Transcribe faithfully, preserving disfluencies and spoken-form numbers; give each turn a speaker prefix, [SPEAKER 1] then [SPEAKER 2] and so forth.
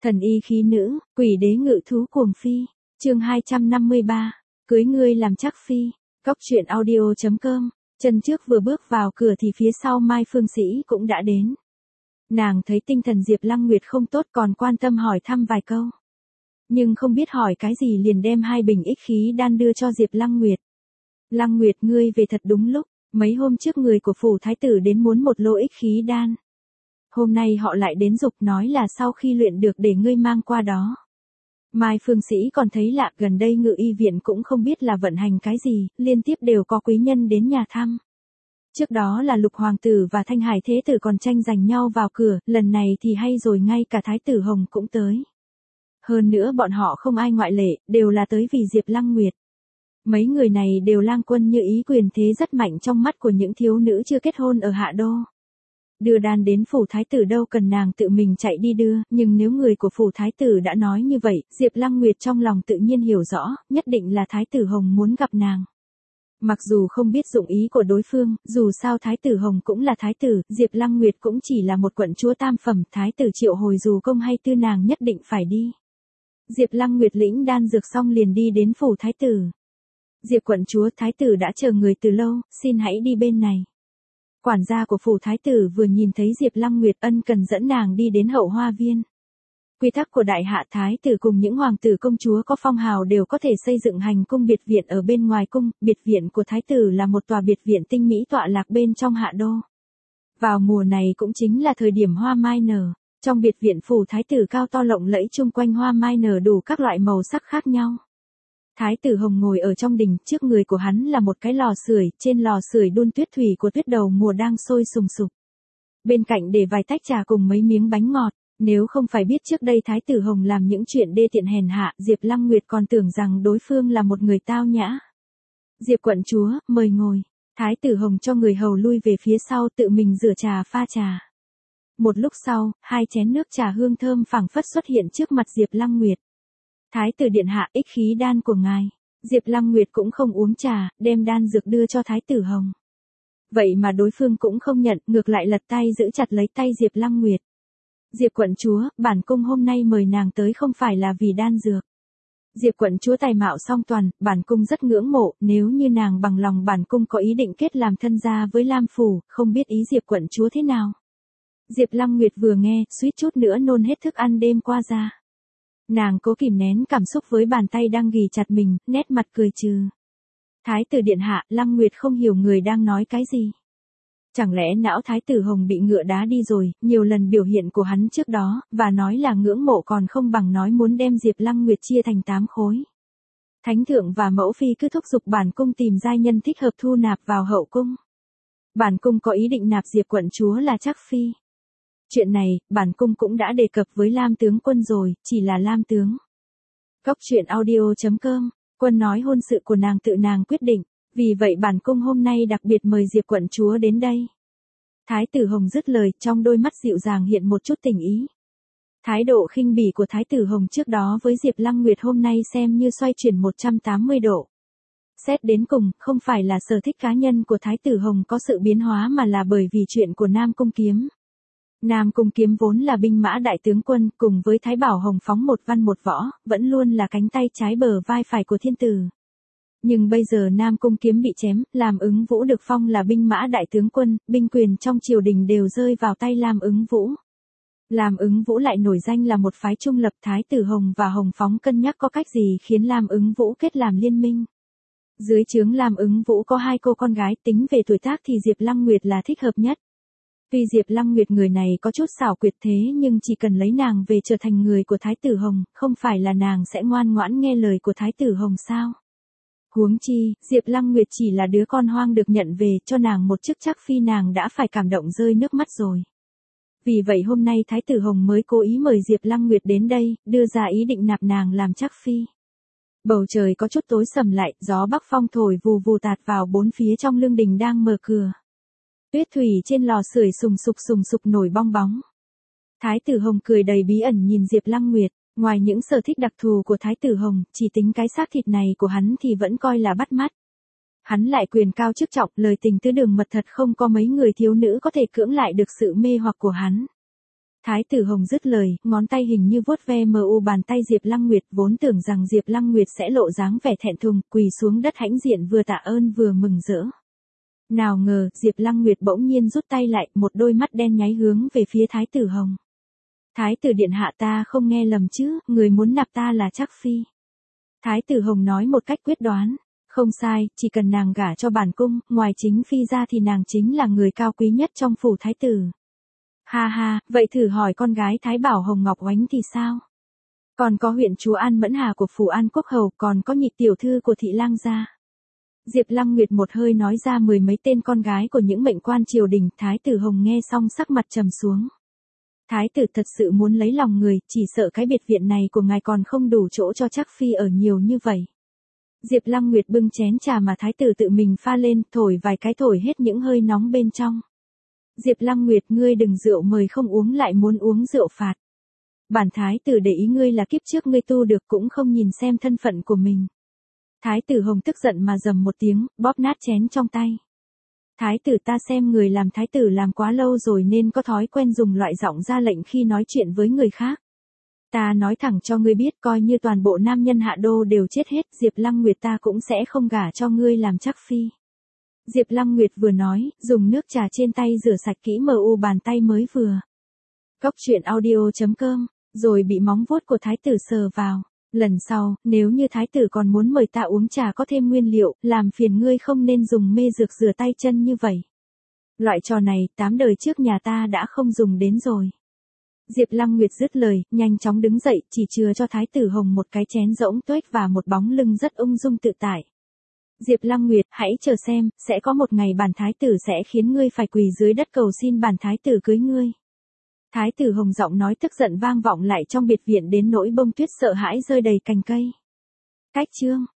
[SPEAKER 1] Thần y khí nữ, quỷ đế ngự thú cuồng phi. Chương hai trăm năm mươi ba. Cưới ngươi làm chắc phi. Cóc truyện audio chấm com. Chân trước vừa bước vào cửa thì phía sau Mai Phương Sĩ cũng đã đến. Nàng thấy tinh thần Diệp Lăng Nguyệt không tốt còn quan tâm hỏi thăm vài câu. Nhưng không biết hỏi cái gì liền đem hai bình ích khí đan đưa cho Diệp Lăng Nguyệt. Lăng Nguyệt ngươi về thật đúng lúc, mấy hôm trước người của phủ thái tử đến muốn một lô ích khí đan. Hôm nay họ lại đến giục nói là sau khi luyện được để ngươi mang qua đó. Mai Phương Sĩ còn thấy lạ, gần đây Ngự Y viện cũng không biết là vận hành cái gì, liên tiếp đều có quý nhân đến nhà thăm. Trước đó là Lục Hoàng tử và Thanh Hải Thế tử còn tranh giành nhau vào cửa, lần này thì hay rồi ngay cả Thái tử Hồng cũng tới. Hơn nữa bọn họ không ai ngoại lệ, đều là tới vì Diệp Lăng Nguyệt. Mấy người này đều lang quân như ý, quyền thế rất mạnh trong mắt của những thiếu nữ chưa kết hôn ở Hạ Đô. Đưa đan đến phủ thái tử đâu cần nàng tự mình chạy đi đưa, nhưng nếu người của phủ thái tử đã nói như vậy, Diệp Lăng Nguyệt trong lòng tự nhiên hiểu rõ, nhất định là Thái tử Hồng muốn gặp nàng. Mặc dù không biết dụng ý của đối phương, dù sao Thái tử Hồng cũng là thái tử, Diệp Lăng Nguyệt cũng chỉ là một quận chúa tam phẩm, thái tử triệu hồi dù công hay tư nàng nhất định phải đi. Diệp Lăng Nguyệt lĩnh đan dược xong liền đi đến phủ thái tử. Diệp quận chúa, thái tử đã chờ người từ lâu, xin hãy đi bên này. Quản gia của phủ thái tử vừa nhìn thấy Diệp Lăng Nguyệt ân cần dẫn nàng đi đến hậu hoa viên. Quy tắc của đại hạ thái tử cùng những hoàng tử công chúa có phong hào đều có thể xây dựng hành cung biệt viện ở bên ngoài cung, biệt viện của thái tử là một tòa biệt viện tinh mỹ tọa lạc bên trong Hạ Đô. Vào mùa này cũng chính là thời điểm hoa mai nở, trong biệt viện phủ thái tử cao to lộng lẫy chung quanh hoa mai nở đủ các loại màu sắc khác nhau. Thái tử Hồng ngồi ở trong đình, trước người của hắn là một cái lò sưởi, trên lò sưởi đun tuyết thủy của tuyết đầu mùa đang sôi sùng sục. Bên cạnh để vài tách trà cùng mấy miếng bánh ngọt, nếu không phải biết trước đây Thái tử Hồng làm những chuyện đê tiện hèn hạ, Diệp Lăng Nguyệt còn tưởng rằng đối phương là một người tao nhã. Diệp quận chúa, mời ngồi. Thái tử Hồng cho người hầu lui về phía sau, tự mình rửa trà pha trà. Một lúc sau, hai chén nước trà hương thơm phảng phất xuất hiện trước mặt Diệp Lăng Nguyệt. Thái tử điện hạ, ích khí đan của ngài. Diệp Lăng Nguyệt cũng không uống trà, đem đan dược đưa cho Thái tử Hồng. Vậy mà đối phương cũng không nhận, ngược lại lật tay giữ chặt lấy tay Diệp Lăng Nguyệt. Diệp quận chúa, bản cung hôm nay mời nàng tới không phải là vì đan dược. Diệp quận chúa tài mạo song toàn, bản cung rất ngưỡng mộ, nếu như nàng bằng lòng bản cung có ý định kết làm thân gia với Lam phủ, không biết ý Diệp quận chúa thế nào. Diệp Lăng Nguyệt vừa nghe, suýt chút nữa nôn hết thức ăn đêm qua ra. Nàng cố kìm nén cảm xúc với bàn tay đang ghì chặt mình, nét mặt cười trừ. Thái tử điện hạ, Lăng Nguyệt không hiểu người đang nói cái gì. Chẳng lẽ não Thái tử Hồng bị ngựa đá đi rồi, nhiều lần biểu hiện của hắn trước đó, và nói là ngưỡng mộ còn không bằng nói muốn đem Diệp Lăng Nguyệt chia thành tám khối. Thánh thượng và mẫu phi cứ thúc giục bản cung tìm giai nhân thích hợp thu nạp vào hậu cung. Bản cung có ý định nạp Diệp quận chúa là chắc phi. Chuyện này, bản cung cũng đã đề cập với Lam tướng quân rồi, chỉ là Lam tướng. Cóc truyện audio chấm com, quân nói hôn sự của nàng tự nàng quyết định, vì vậy bản cung hôm nay đặc biệt mời Diệp quận chúa đến đây. Thái tử Hồng dứt lời, trong đôi mắt dịu dàng hiện một chút tình ý. Thái độ khinh bỉ của Thái tử Hồng trước đó với Diệp Lăng Nguyệt hôm nay xem như xoay chuyển một trăm tám mươi độ. Xét đến cùng, không phải là sở thích cá nhân của Thái tử Hồng có sự biến hóa mà là bởi vì chuyện của Nam Cung Kiếm. Nam Cung Kiếm vốn là binh mã đại tướng quân, cùng với Thái Bảo Hồng phóng một văn một võ, vẫn luôn là cánh tay trái bờ vai phải của thiên tử. Nhưng bây giờ Nam Cung Kiếm bị chém, Lam Ứng Vũ được phong là binh mã đại tướng quân, binh quyền trong triều đình đều rơi vào tay Lam Ứng Vũ. Lam Ứng Vũ lại nổi danh là một phái trung lập, Thái tử Hồng và Hồng Phóng cân nhắc có cách gì khiến Lam Ứng Vũ kết làm liên minh. Dưới trướng Lam Ứng Vũ có hai cô con gái, tính về tuổi tác thì Diệp Lăng Nguyệt là thích hợp nhất. Tuy Diệp Lăng Nguyệt người này có chút xảo quyệt thế nhưng chỉ cần lấy nàng về trở thành người của Thái tử Hồng, không phải là nàng sẽ ngoan ngoãn nghe lời của Thái tử Hồng sao? Huống chi, Diệp Lăng Nguyệt chỉ là đứa con hoang được nhận về, cho nàng một chức chắc phi nàng đã phải cảm động rơi nước mắt rồi. Vì vậy hôm nay Thái tử Hồng mới cố ý mời Diệp Lăng Nguyệt đến đây, đưa ra ý định nạp nàng làm chắc phi. Bầu trời có chút tối sầm lại, gió bắc phong thổi vù vù tạt vào bốn phía trong lương đình đang mở cửa. Tuyết thủy trên lò sưởi sùng sục sùng sục nổi bong bóng. Thái tử Hồng cười đầy bí ẩn nhìn Diệp Lăng Nguyệt, ngoài những sở thích đặc thù của Thái tử Hồng, chỉ tính cái xác thịt này của hắn thì vẫn coi là bắt mắt. Hắn lại quyền cao chức trọng, lời tình tứ đường mật thật không có mấy người thiếu nữ có thể cưỡng lại được sự mê hoặc của hắn. Thái tử Hồng dứt lời, ngón tay hình như vuốt ve mờ u bàn tay Diệp Lăng Nguyệt, vốn tưởng rằng Diệp Lăng Nguyệt sẽ lộ dáng vẻ thẹn thùng, quỳ xuống đất hãnh diện vừa tạ ơn vừa mừng rỡ. Nào ngờ, Diệp Lăng Nguyệt bỗng nhiên rút tay lại, một đôi mắt đen nháy hướng về phía Thái tử Hồng. Thái tử điện hạ, ta không nghe lầm chứ, người muốn nạp ta là Trác phi. Thái tử Hồng nói một cách quyết đoán. Không sai, chỉ cần nàng gả cho bản cung, ngoài chính phi ra thì nàng chính là người cao quý nhất trong phủ thái tử. Ha ha, vậy thử hỏi con gái Thái Bảo Hồng Ngọc Oánh thì sao? Còn có huyện chúa An Mẫn Hà của phủ An Quốc Hầu, còn có nhị tiểu thư của thị lang gia. Diệp Lăng Nguyệt một hơi nói ra mười mấy tên con gái của những mệnh quan triều đình. Thái tử Hồng nghe xong sắc mặt trầm xuống. Thái tử thật sự muốn lấy lòng người, chỉ sợ cái biệt viện này của ngài còn không đủ chỗ cho Trác phi ở nhiều như vậy. Diệp Lăng Nguyệt bưng chén trà mà thái tử tự mình pha lên, thổi vài cái thổi hết những hơi nóng bên trong. Diệp Lăng Nguyệt, ngươi đừng rượu mời không uống lại muốn uống rượu phạt. Bản thái tử để ý ngươi là kiếp trước ngươi tu được cũng không nhìn xem thân phận của mình. Thái tử Hồng tức giận mà rầm một tiếng, bóp nát chén trong tay. Thái tử, ta xem người làm thái tử làm quá lâu rồi nên có thói quen dùng loại giọng ra lệnh khi nói chuyện với người khác. Ta nói thẳng cho ngươi biết, coi như toàn bộ nam nhân hạ đô đều chết hết, Diệp Lăng Nguyệt ta cũng sẽ không gả cho ngươi làm Trác phi. Diệp Lăng Nguyệt vừa nói, dùng nước trà trên tay rửa sạch kỹ mờ u bàn tay mới vừa. Cốc truyện audio chấm com, rồi bị móng vuốt của thái tử sờ vào. Lần sau, nếu như thái tử còn muốn mời ta uống trà có thêm nguyên liệu, làm phiền ngươi không nên dùng mê dược rửa tay chân như vậy. Loại trò này, tám đời trước nhà ta đã không dùng đến rồi. Diệp Lăng Nguyệt dứt lời, nhanh chóng đứng dậy, chỉ chừa cho Thái tử Hồng một cái chén rỗng tuếch và một bóng lưng rất ung dung tự tại. Diệp Lăng Nguyệt, hãy chờ xem, sẽ có một ngày bản thái tử sẽ khiến ngươi phải quỳ dưới đất cầu xin bản thái tử cưới ngươi. Thái tử Hồng giọng nói tức giận vang vọng lại trong biệt viện đến nỗi bông tuyết sợ hãi rơi đầy cành cây. Cách chương